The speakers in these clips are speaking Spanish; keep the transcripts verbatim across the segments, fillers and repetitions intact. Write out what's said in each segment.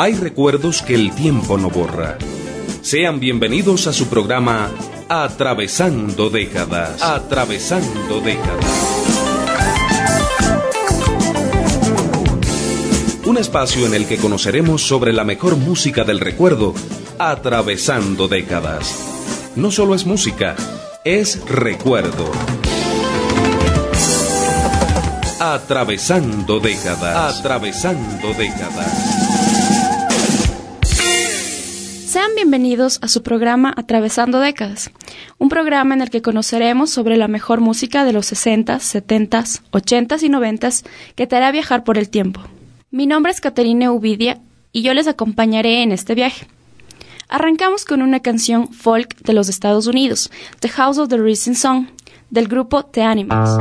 Hay recuerdos que el tiempo no borra. Sean bienvenidos a su programa Atravesando Décadas. Atravesando Décadas. Un espacio en el que conoceremos sobre la mejor música del recuerdo, atravesando décadas. No solo es música, es recuerdo. Atravesando décadas. Atravesando décadas. Sean bienvenidos a su programa Atravesando Décadas, un programa en el que conoceremos sobre la mejor música de los sesentas, setentas, ochentas y noventas que te hará viajar por el tiempo. Mi nombre es Caterina Uvidia y yo les acompañaré en este viaje. Arrancamos con una canción folk de los Estados Unidos, The House of the Rising Sun, del grupo The Animals.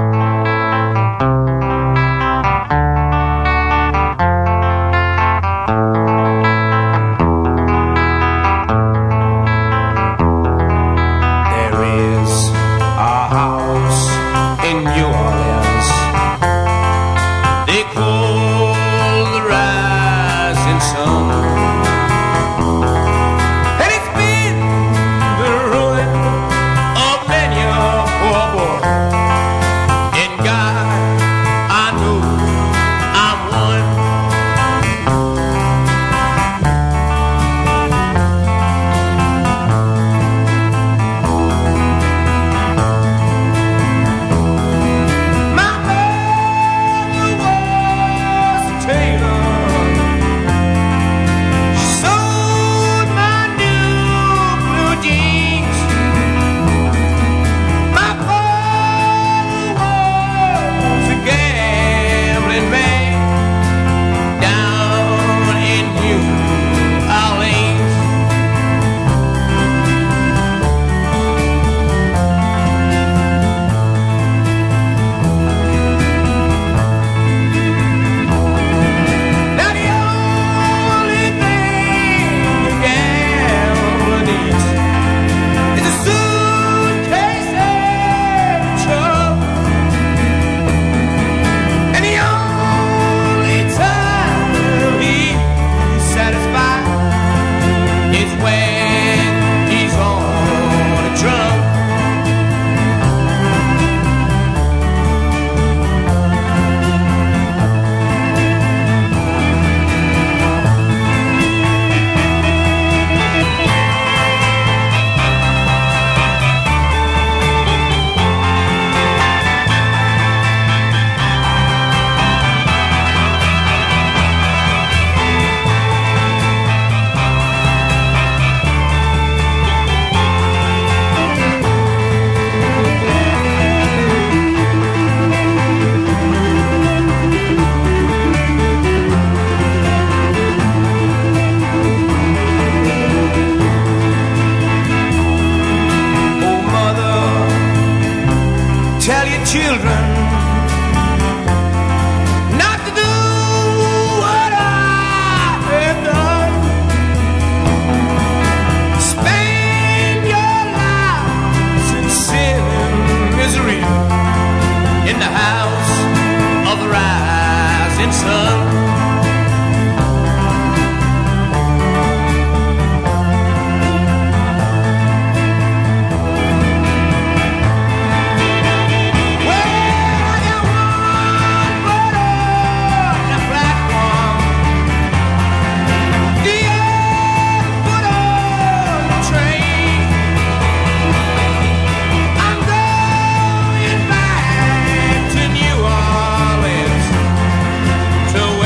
To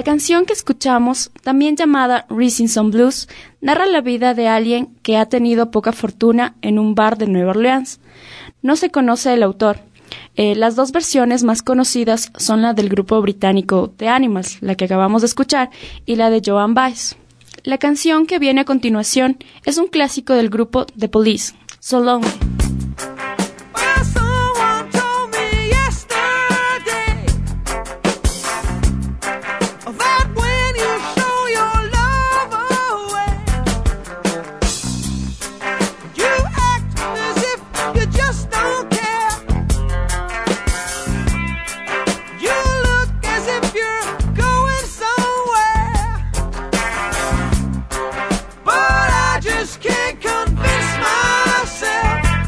La canción que escuchamos, también llamada Rising Sun Blues, narra la vida de alguien que ha tenido poca fortuna en un bar de Nueva Orleans. No se conoce el autor. Eh, las dos versiones más conocidas son la del grupo británico The Animals, la que acabamos de escuchar, y la de Joan Baez. La canción que viene a continuación es un clásico del grupo The Police, So Lonely. Can't convince myself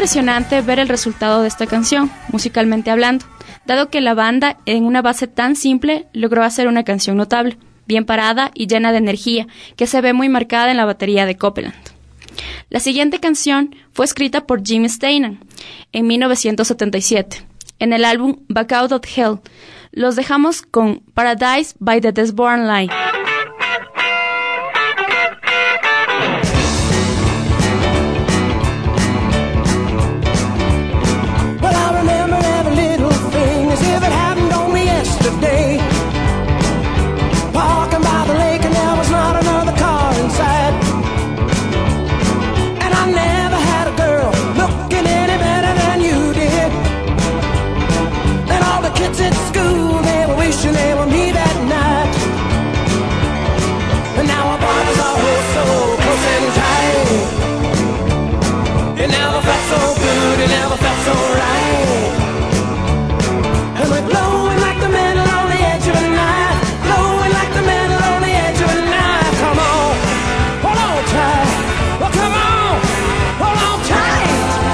impresionante ver el resultado de esta canción, musicalmente hablando, dado que la banda, en una base tan simple, logró hacer una canción notable, bien parada y llena de energía, que se ve muy marcada en la batería de Copeland. La siguiente canción fue escrita por Jim Steinman en mil novecientos setenta y siete, en el álbum Back Out of Hell. Los dejamos con Paradise by the Desborn Line. At school, they were wishing they were me that night. And now our bodies are oh so close and tight. It never felt so good, it never felt so right. And we're glowing like the metal on the edge of a knife. Glowing like the metal on the edge of a knife. Come on, hold on tight. Well, come on, hold on tight.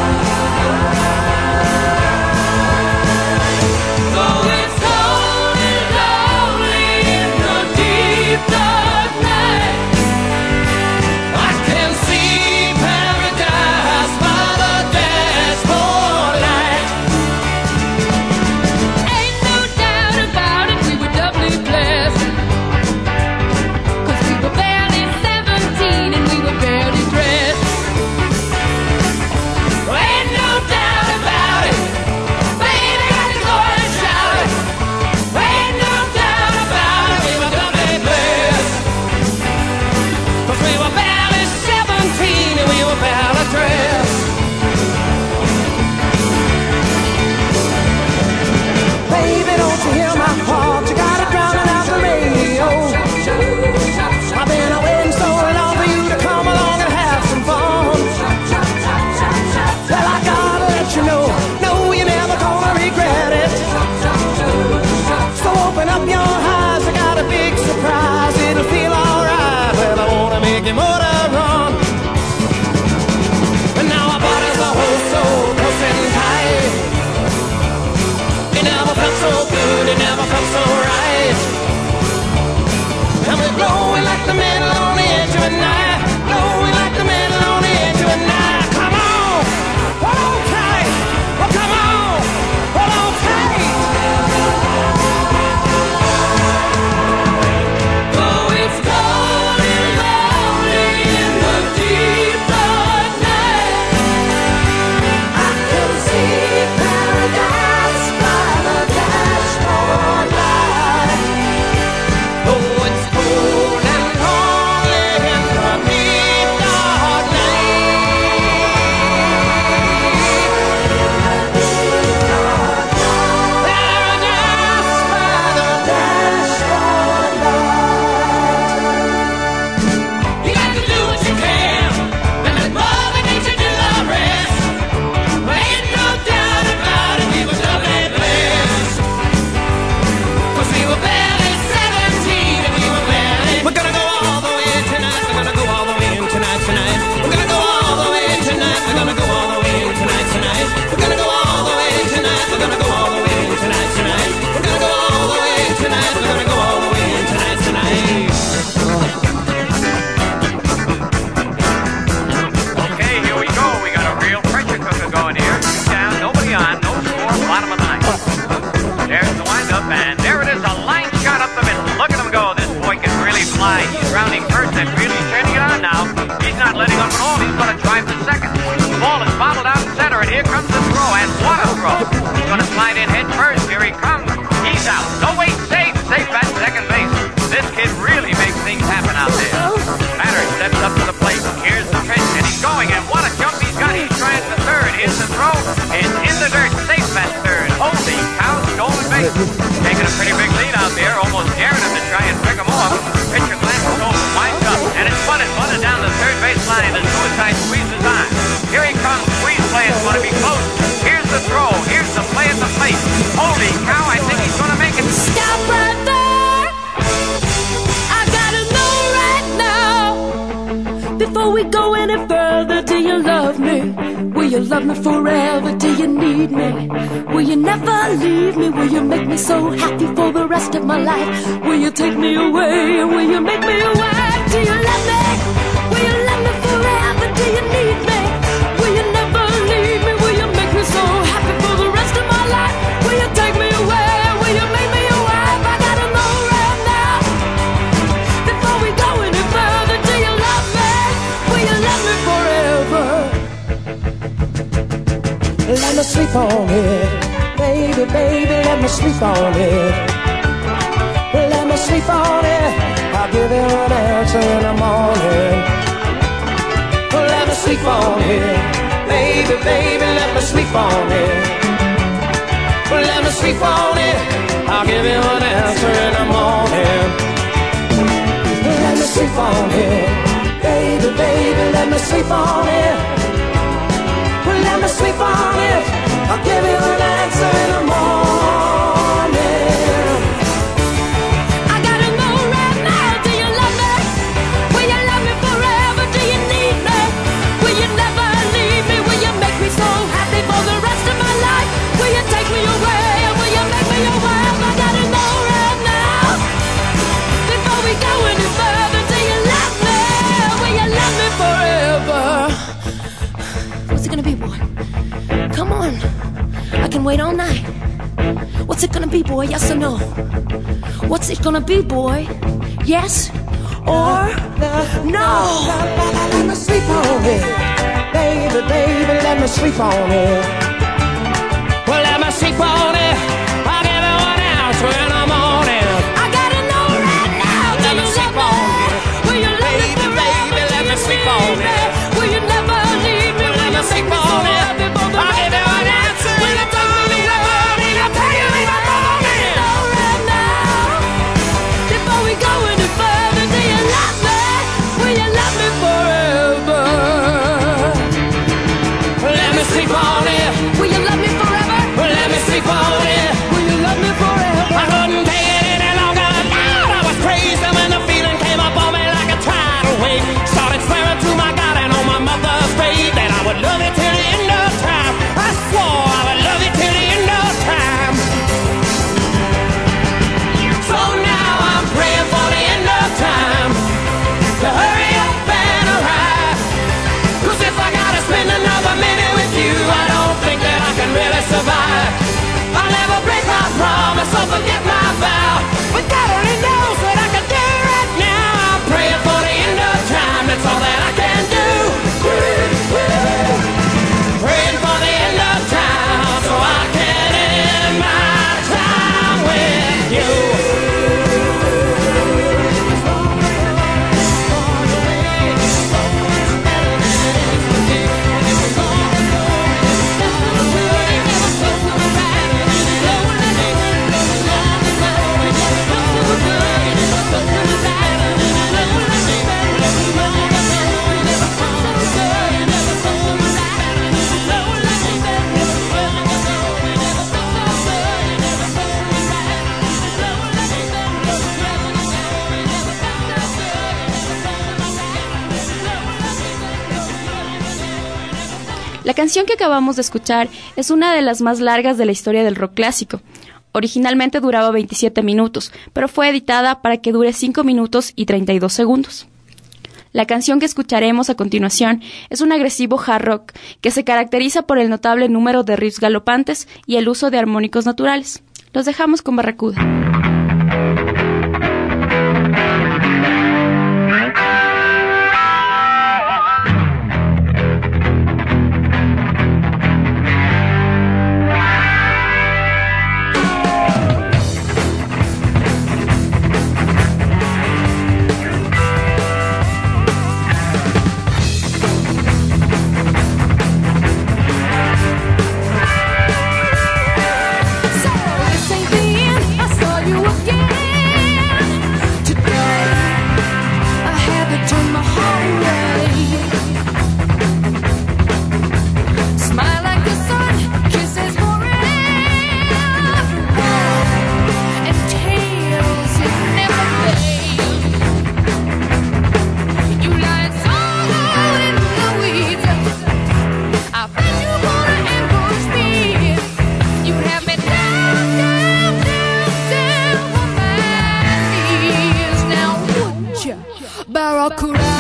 Taking a pretty big lead out there, almost daring him to try and pick him off. Pitcher glances over, winds up, and it's fun and fun down the third base line. The suicide squeezes on. Here he comes. Squeeze play is going to be close. Here's the throw. Here's the play at the plate. Holy cow, I think he's going to make it. Stop right there. I gotta know right now. Before we go any further, do you love me? Will Will you love me forever? Do you need me? Will you never leave me? Will you make me so happy for the rest of my life? Will you take me away? Will you make me your wife? Do you love me? Will you love me forever? Do you need me? Will you never leave me? Will you make me so happy for the rest of my life? Will you take me away? Will you make me your wife? I gotta know right now, before we go any further. Do you love me? Will you love me forever? Let me sleep on it, baby, baby, let me sleep on it. Let me sleep on it, I'll give you an answer in the morning. Let me sleep on it, baby, baby, let me sleep on it. Let me sleep on it, I'll give you an answer in the morning. Let me sleep on it, baby, baby, let me sleep on it. Let me sleep on it, I'll give you an answer in the morning. I gotta know right now, do you love me? Will you love me forever? Do you need me? Will you never leave me? Will you make me so happy for the rest of my life? Will you take me away? Or will you make me your wife? I gotta know right now, before we go any further. Do you love me? Will you love me forever? What's it gonna be, boy? Come on, I can wait all night. What's it gonna be, boy? Yes or no? What's it gonna be, boy? Yes or no? Let me sleep on it, baby, baby, let me sleep on it. Well, let me sleep on it, I'll give you an answer in the morning. I gotta know right now, do Let me you sleep love on me? it, Will you love me baby, forever? baby, let me Do you sleep need on me? it. Will you never leave me? Will Let you me make sleep me so on it, happy for the I'll rest give of you my an life? answer Will in you the take me morning. away? I'll tell you in the morning. Know right now, before we go any further. Do you love me? Will you love me forever? Let me sleep on it, Will you love me forever? let me sleep on it. Will you love me forever? I couldn't take it any longer. Lord, I was crazy when the feeling came up on me like a tidal wave. Started swearing to my God and on my mother's grave that I would love you till the end of time. I swore I would love you till the end of time. So now I'm praying for the end of time to hurry up and arrive. 'Cause if I gotta spend another minute with you, I don't think that I can really survive. I'll never break my promise or forget my vow, but God only knows what I can do right now. I'm praying for the end of time, that's all that I can do. Praying for the end of time so I can end my time with you. La canción que acabamos de escuchar es una de las más largas de la historia del rock clásico. Originalmente duraba veintisiete minutos, pero fue editada para que dure cinco minutos y treinta y dos segundos. La canción que escucharemos a continuación es un agresivo hard rock que se caracteriza por el notable número de riffs galopantes y el uso de armónicos naturales. Los dejamos con Barracuda. So this ain't the end. I saw you Barracuda.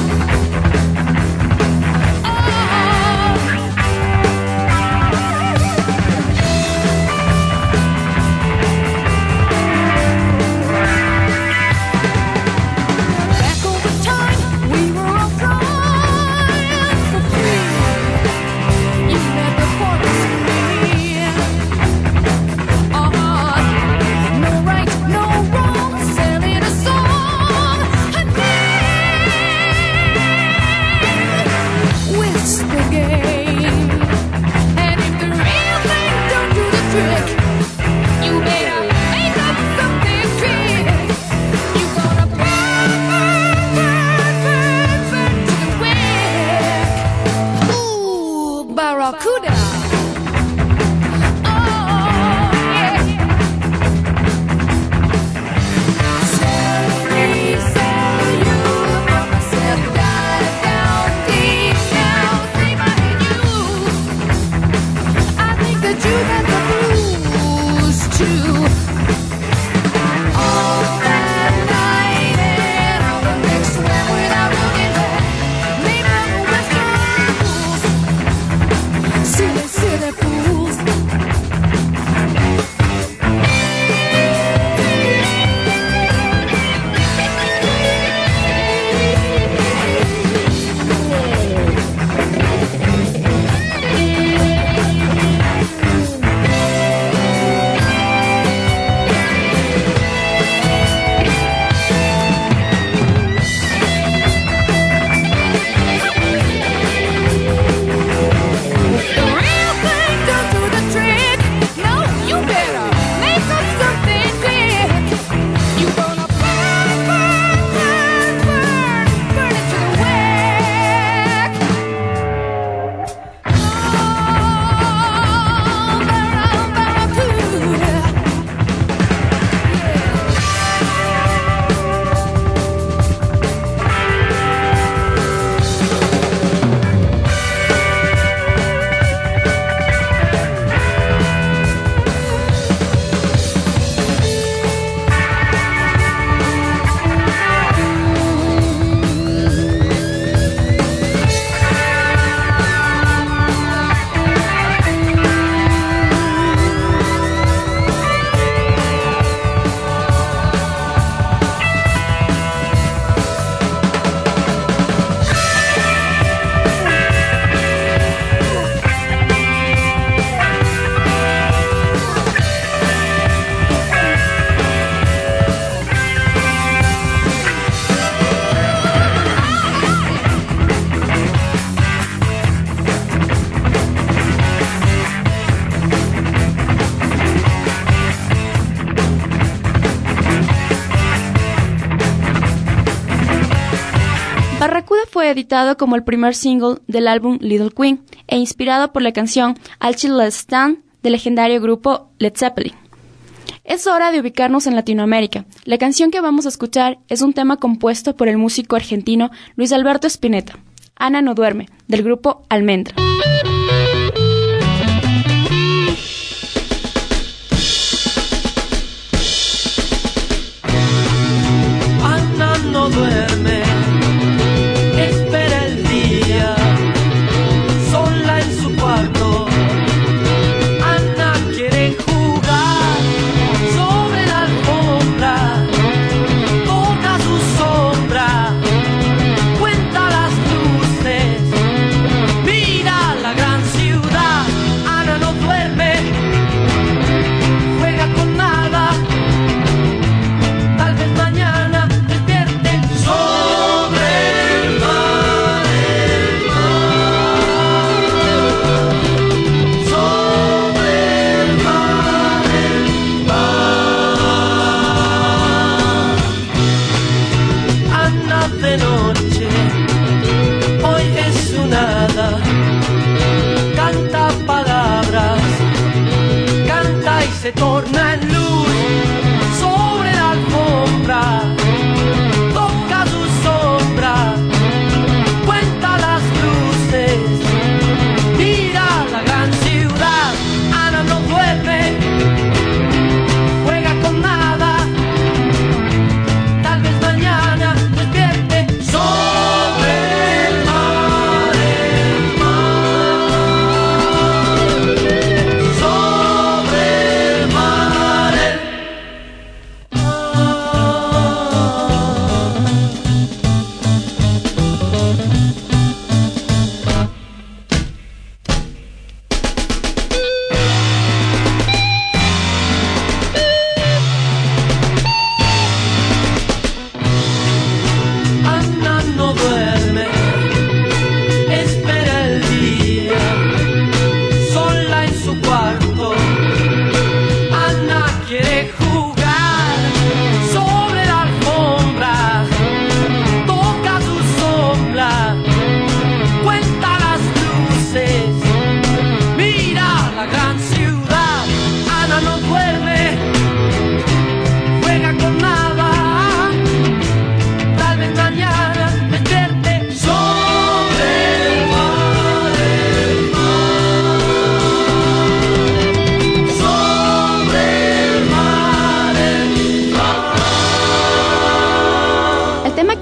Barracuda fue editado como el primer single del álbum Little Queen e inspirado por la canción All She Let's Stand del legendario grupo Led Zeppelin. Es hora de ubicarnos en Latinoamérica. La canción que vamos a escuchar es un tema compuesto por el músico argentino Luis Alberto Spinetta, Ana no duerme, del grupo Almendra. Ana no duerme, espera el día, sola en su cuarto. Ana quiere jugar sobre la alfombra, toca su sombra, cuenta las luces, mira la gran ciudad. Ana no duerme, juega con nada, tal vez mañana despierte sola.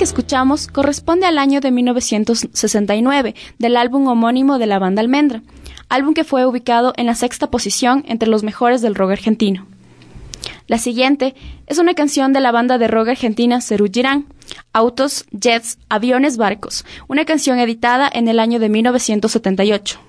que escuchamos corresponde al año de mil novecientos sesenta y nueve, del álbum homónimo de la banda Almendra, álbum que fue ubicado en la sexta posición entre los mejores del rock argentino. La siguiente es una canción de la banda de rock argentina Serú Girán, Autos, Jets, Aviones, Barcos, una canción editada en el año de mil novecientos setenta y ocho.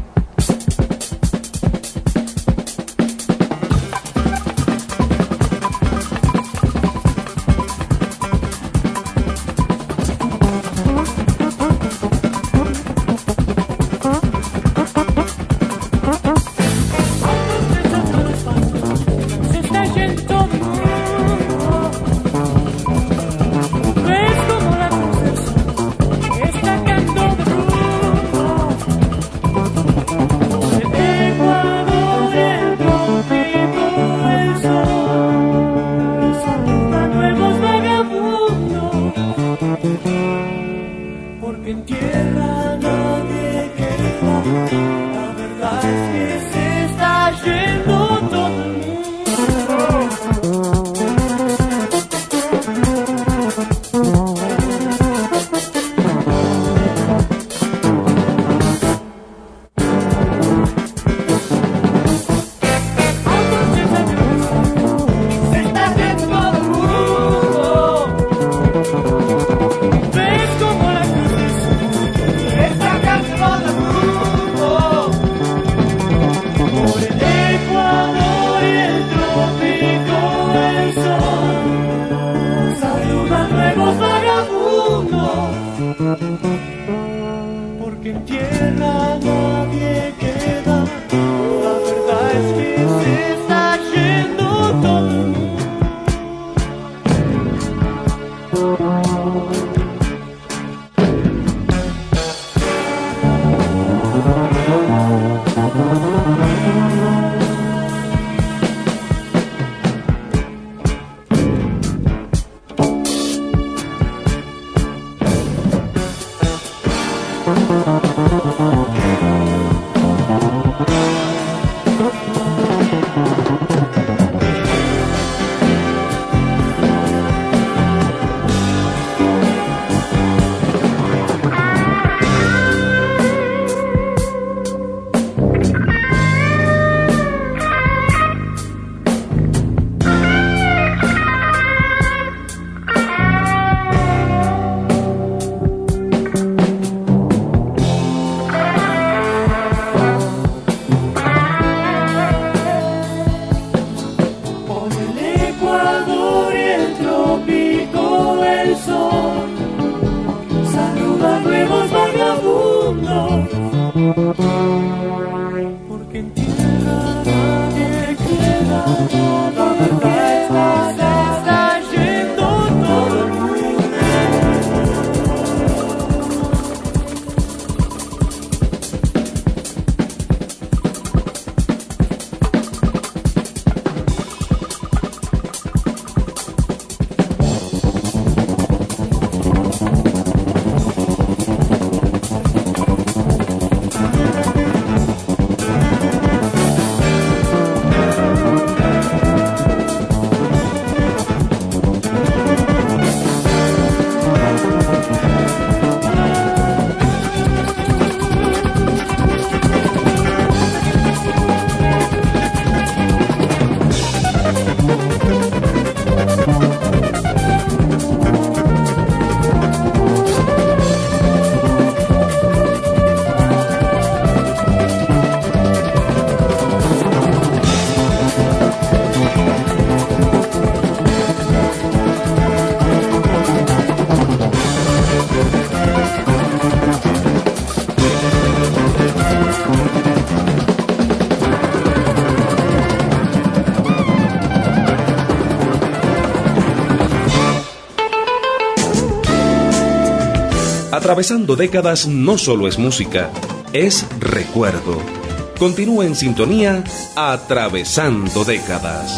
Atravesando décadas no solo es música, es recuerdo. Continúa en sintonía, Atravesando décadas.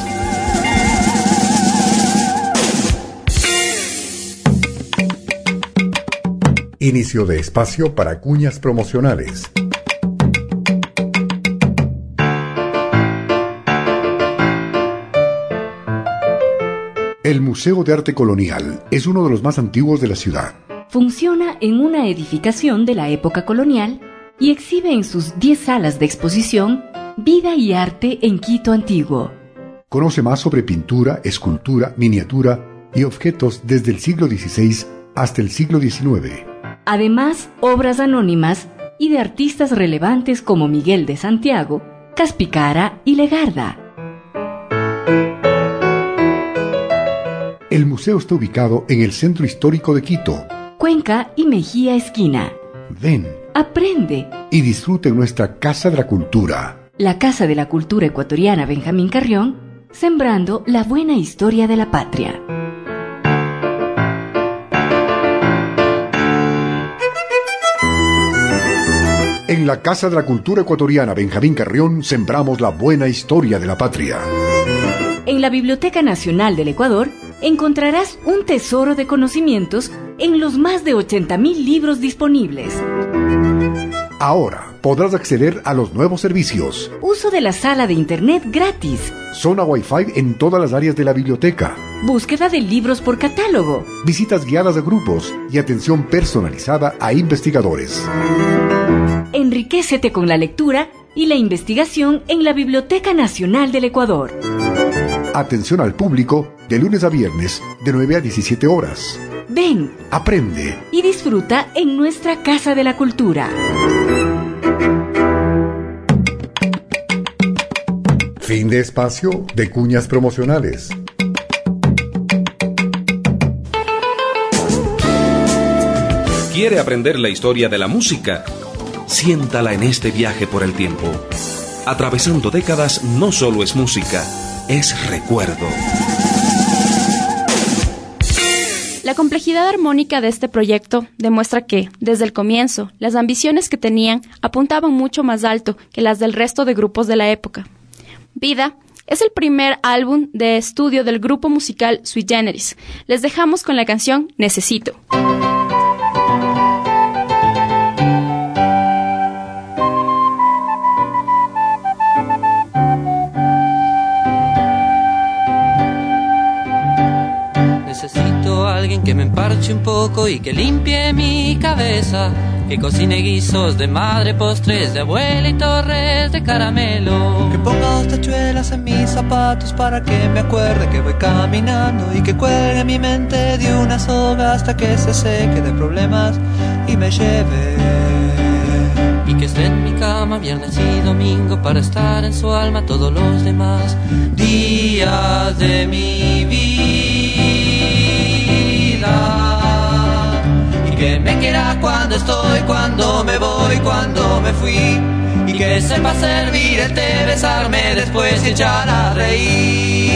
Inicio de espacio para cuñas promocionales. El Museo de Arte Colonial es uno de los más antiguos de la ciudad. Funciona en una edificación de la época colonial y exhibe en sus diez salas de exposición vida y arte en Quito antiguo. Conoce más sobre pintura, escultura, miniatura y objetos desde el siglo dieciséis hasta el siglo diecinueve. Además, obras anónimas y de artistas relevantes como Miguel de Santiago, Caspicara y Legarda. El museo está ubicado en el centro histórico de Quito. Cuenca y Mejía esquina. Ven, aprende y disfrute en nuestra Casa de la Cultura. La Casa de la Cultura Ecuatoriana Benjamín Carrión, sembrando la buena historia de la patria. En la Casa de la Cultura Ecuatoriana Benjamín Carrión sembramos la buena historia de la patria. En la Biblioteca Nacional del Ecuador encontrarás un tesoro de conocimientos en los más de ochenta mil libros disponibles. Ahora podrás acceder a los nuevos servicios. Uso de la sala de internet gratis. Zona Wi-Fi en todas las áreas de la biblioteca. Búsqueda de libros por catálogo. Visitas guiadas a grupos y atención personalizada a investigadores. Enriquécete con la lectura y la investigación en la Biblioteca Nacional del Ecuador. Atención al público de lunes a viernes de nueve a diecisiete horas. Ven, aprende y disfruta en nuestra Casa de la Cultura. Fin de espacio de cuñas promocionales. ¿Quiere aprender la historia de la música? Siéntala en este viaje por el tiempo. Atravesando décadas no solo es música, es recuerdo. La complejidad armónica de este proyecto demuestra que, desde el comienzo, las ambiciones que tenían apuntaban mucho más alto que las del resto de grupos de la época. Vida es el primer álbum de estudio del grupo musical Sui Generis. Les dejamos con la canción Necesito. Necesito a alguien que me emparche un poco y que limpie mi cabeza, que cocine guisos de madre, postres de abuela y torres de caramelo, que ponga dos tachuelas en mis zapatos para que me acuerde que voy caminando y que cuelgue mi mente de una soga hasta que se seque de problemas y me lleve. Y que esté en mi cama viernes y domingo para estar en su alma todos los demás días de mi vida. Y que me quiera cuando estoy, cuando me voy, cuando me fui. Y que sepa servir el té, besarme después y echar a reír.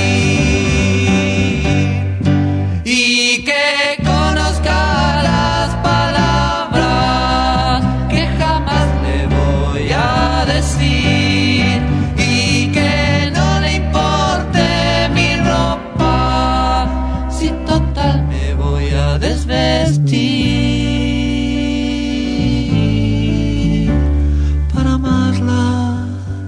Y que conozca las palabras que jamás le voy a decir. Y que no le importe mi ropa, si total me voy a desvestir para amarla,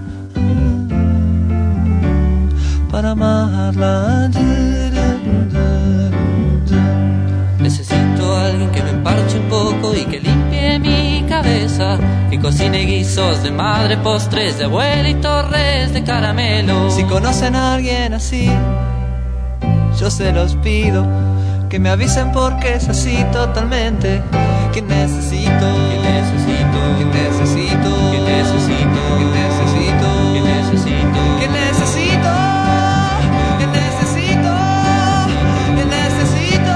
para amarla. Necesito a alguien que me emparche un poco y que limpie mi cabeza, que cocine guisos de madre, postres de abuela y torres de caramelo. Si conocen a alguien así, yo se los pido, que me avisen porque es así totalmente. Que necesito, que necesito, que necesito, que necesito, que necesito, que necesito, que necesito, que necesito, que necesito.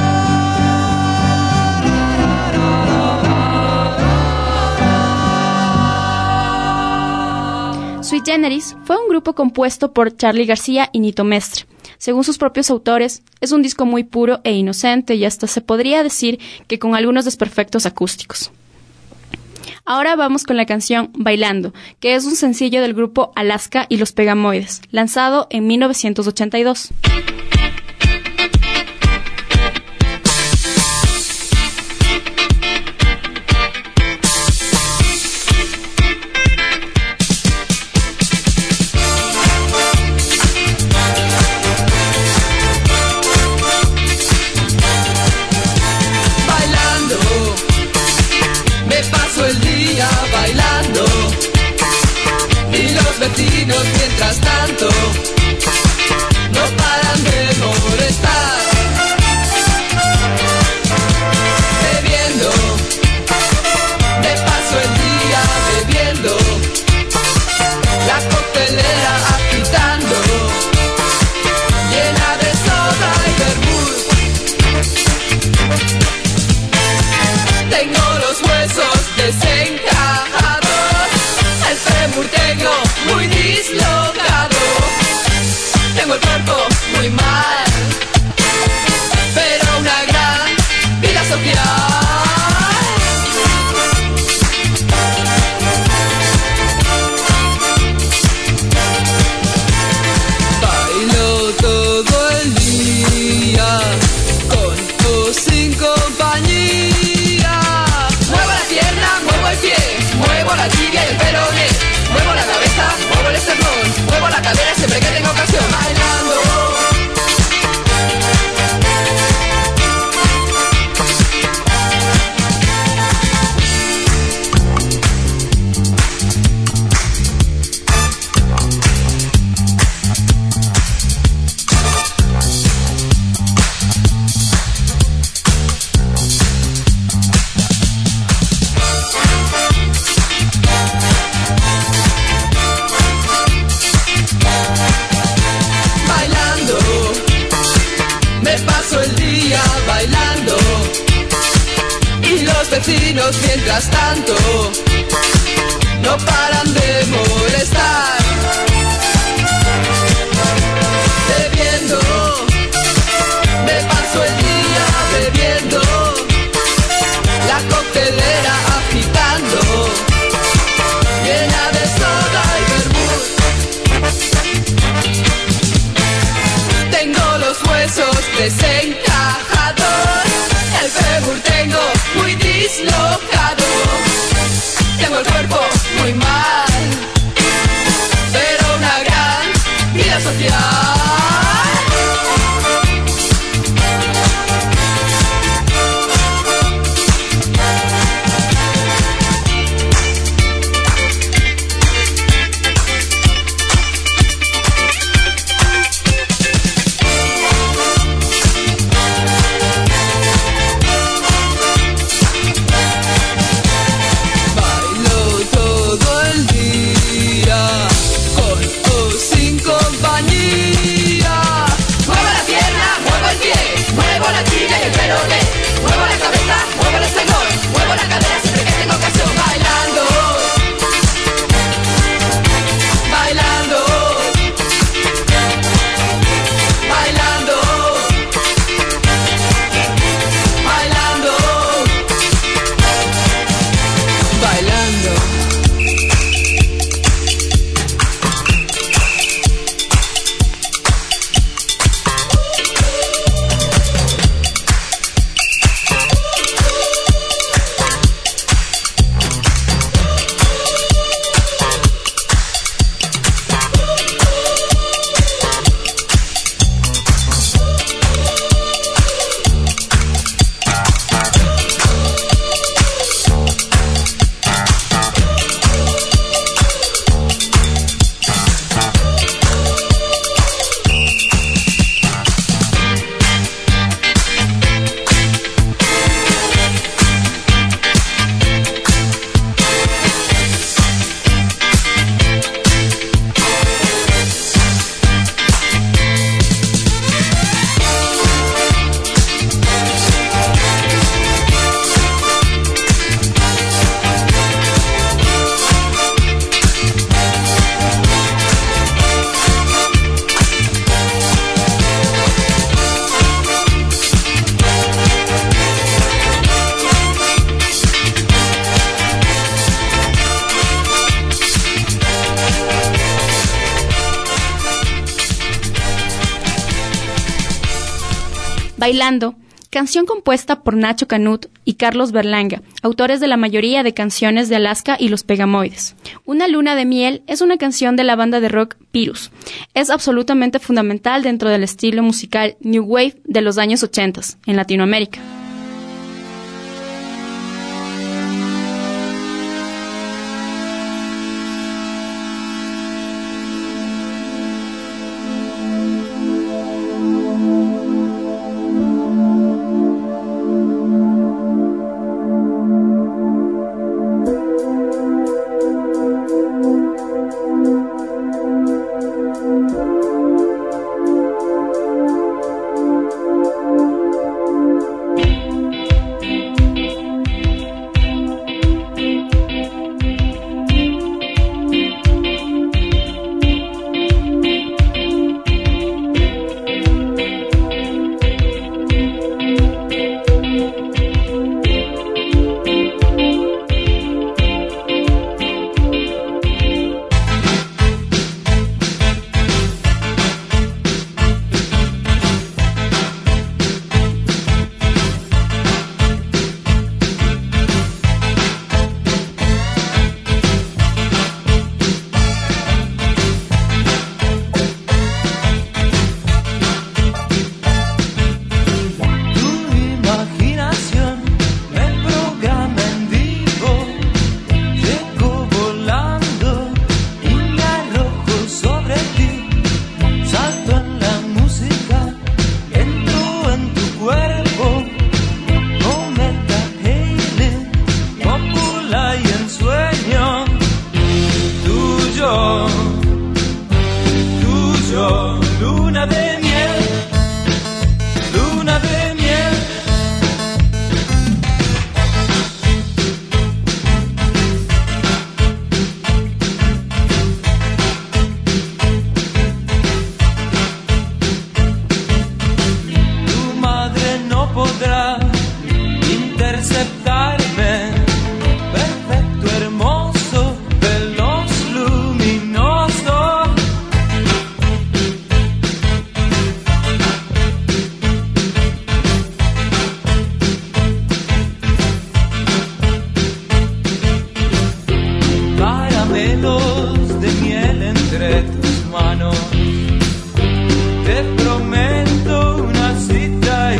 Sui Generis fue un grupo compuesto por Charly García y Nito Mestre. Según sus propios autores, es un disco muy puro e inocente y hasta se podría decir que con algunos desperfectos acústicos. Ahora vamos con la canción Bailando, que es un sencillo del grupo Alaska y los Pegamoides, lanzado en mil novecientos ochenta y dos. paso el día bailando y los vecinos mientras tanto no paran de molestar. Bebiendo, me paso el día bebiendo, la coctelera agitando, llena de soda y vermut. Tengo los huesos desencajados, el fémur tengo muy dislocado, tengo el cuerpo muy mal, pero una gran vida social. Bailando, canción compuesta por Nacho Canut y Carlos Berlanga, autores de la mayoría de canciones de Alaska y los Pegamoides. Una luna de miel es una canción de la banda de rock Pirus. Es absolutamente fundamental dentro del estilo musical New Wave de los años ochenta en Latinoamérica.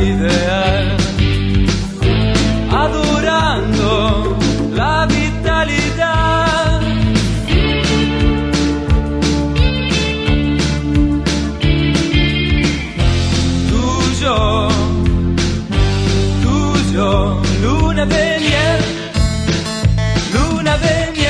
ideal, adorando la vitalidad. Tuyo, tuyo, luna de miel, luna de miel.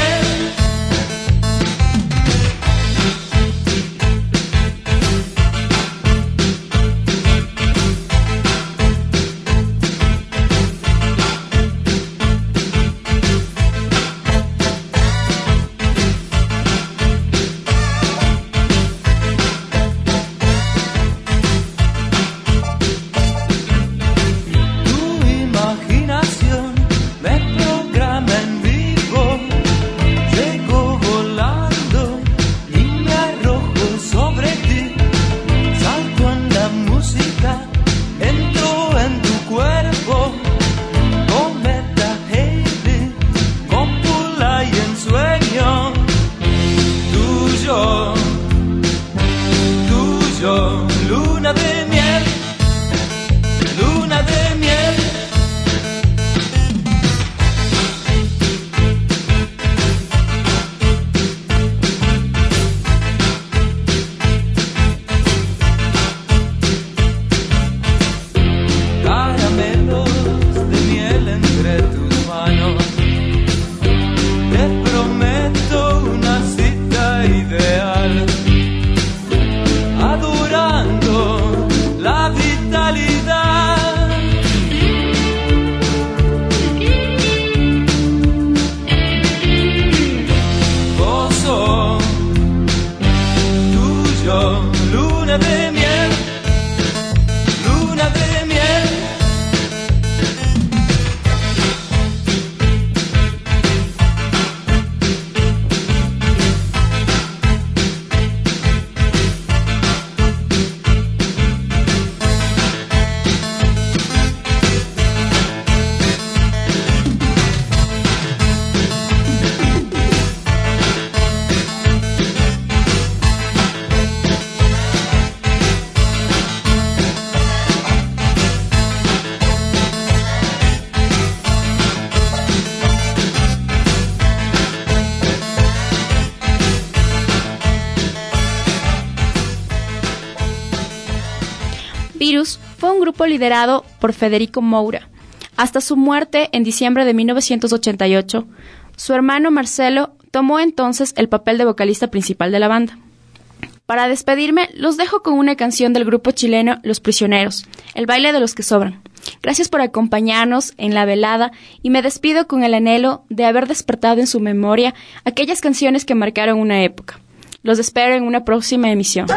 Virus fue un grupo liderado por Federico Moura. Hasta su muerte en diciembre de mil novecientos ochenta y ocho, su hermano Marcelo tomó entonces el papel de vocalista principal de la banda. Para despedirme, los dejo con una canción del grupo chileno Los Prisioneros, El baile de los que sobran. Gracias por acompañarnos en la velada y me despido con el anhelo de haber despertado en su memoria aquellas canciones que marcaron una época. Los espero en una próxima emisión.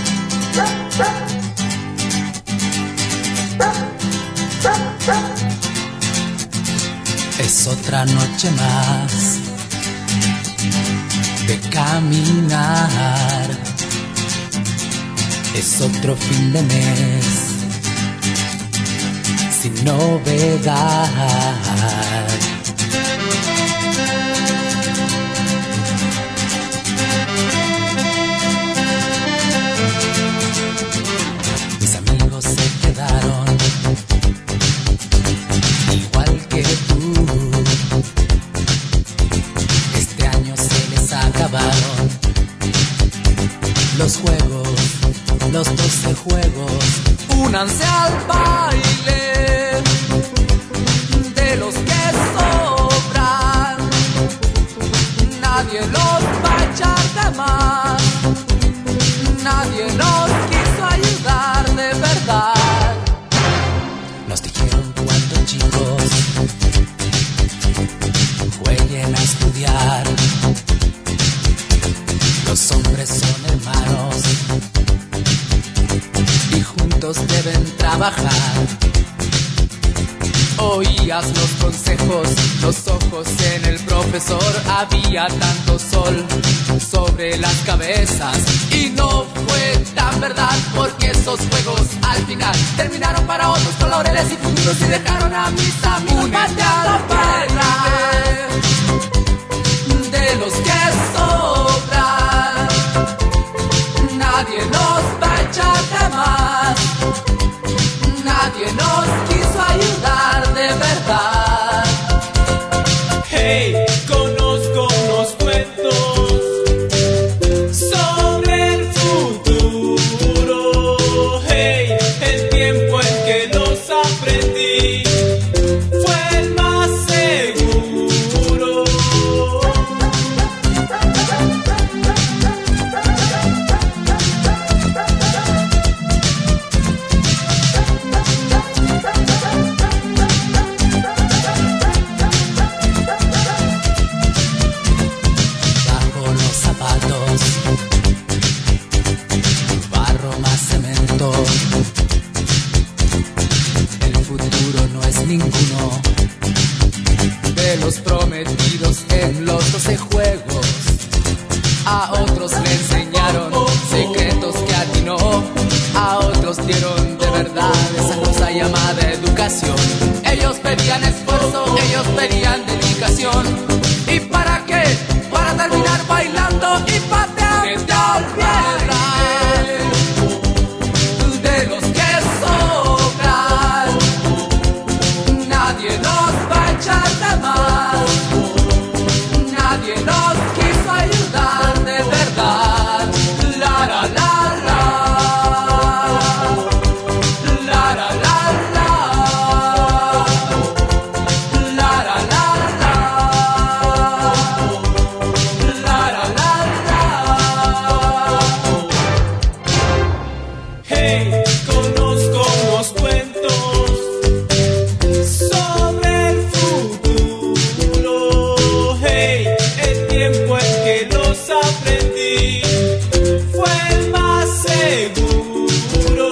Es otra noche más de caminar, es otro fin de mes sin novedad. Mis amigos se quedaron igual que tú. Este año se les acabaron los juegos, los doce juegos. Únanse al baile de los que sobran. Nadie los va a echar de más. Nadie nos quiso ayudar de verdad. Nos dijeron cuando chicos jueguen a estudiar. Los hombres son hermanos y juntos deben trabajar. Oías los consejos, los ojos en el profesor. Había tanto sol sobre las cabezas y no fue tan verdad, porque esos juegos al final terminaron para otros con laureles y futuros y dejaron a mis amigos. Únete al baile de los que sobran. Nadie nos va a echar de más. Nadie nos llamada educación. Ellos pedían esfuerzo, ellos pedían dedicación. ¿Y para qué? Para terminar bailando y pateando tierra. De los que sobran, nadie nos va a echar de más. Nadie nos quiso ayudar de verdad. La la la la. La la la la. La la la la. La la la la. Hey, conozco unos cuentos sobre el futuro. Hey, el tiempo en que los aprendí fue el más seguro.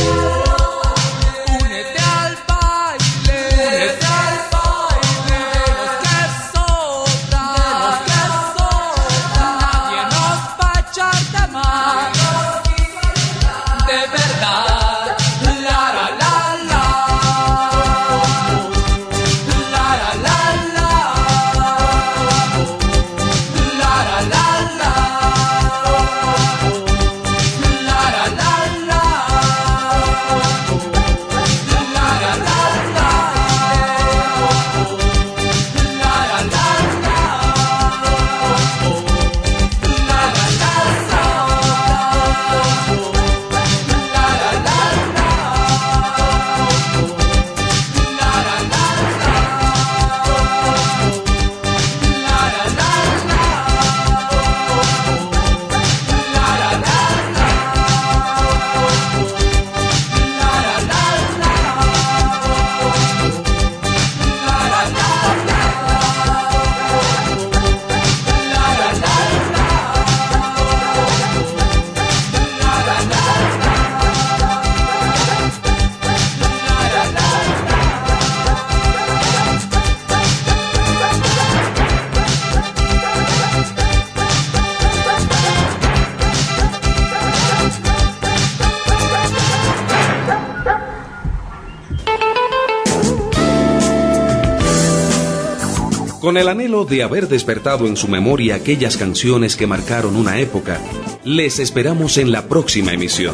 Únete al baile, únete al baile de los que sobran, de los que sobran. Nadie nos va a echar de más, de verdad. La la la la. La la la la. La la la la. La la la la. La la la la. La la la la. La la la la. Con el anhelo de haber despertado en su memoria aquellas canciones que marcaron una época, les esperamos en la próxima emisión.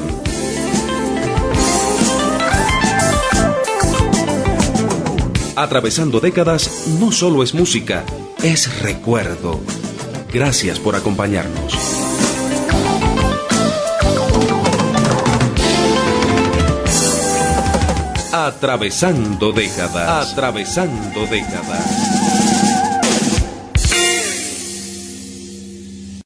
Atravesando décadas no solo es música, es recuerdo. Gracias por acompañarnos. Atravesando décadas. Atravesando décadas.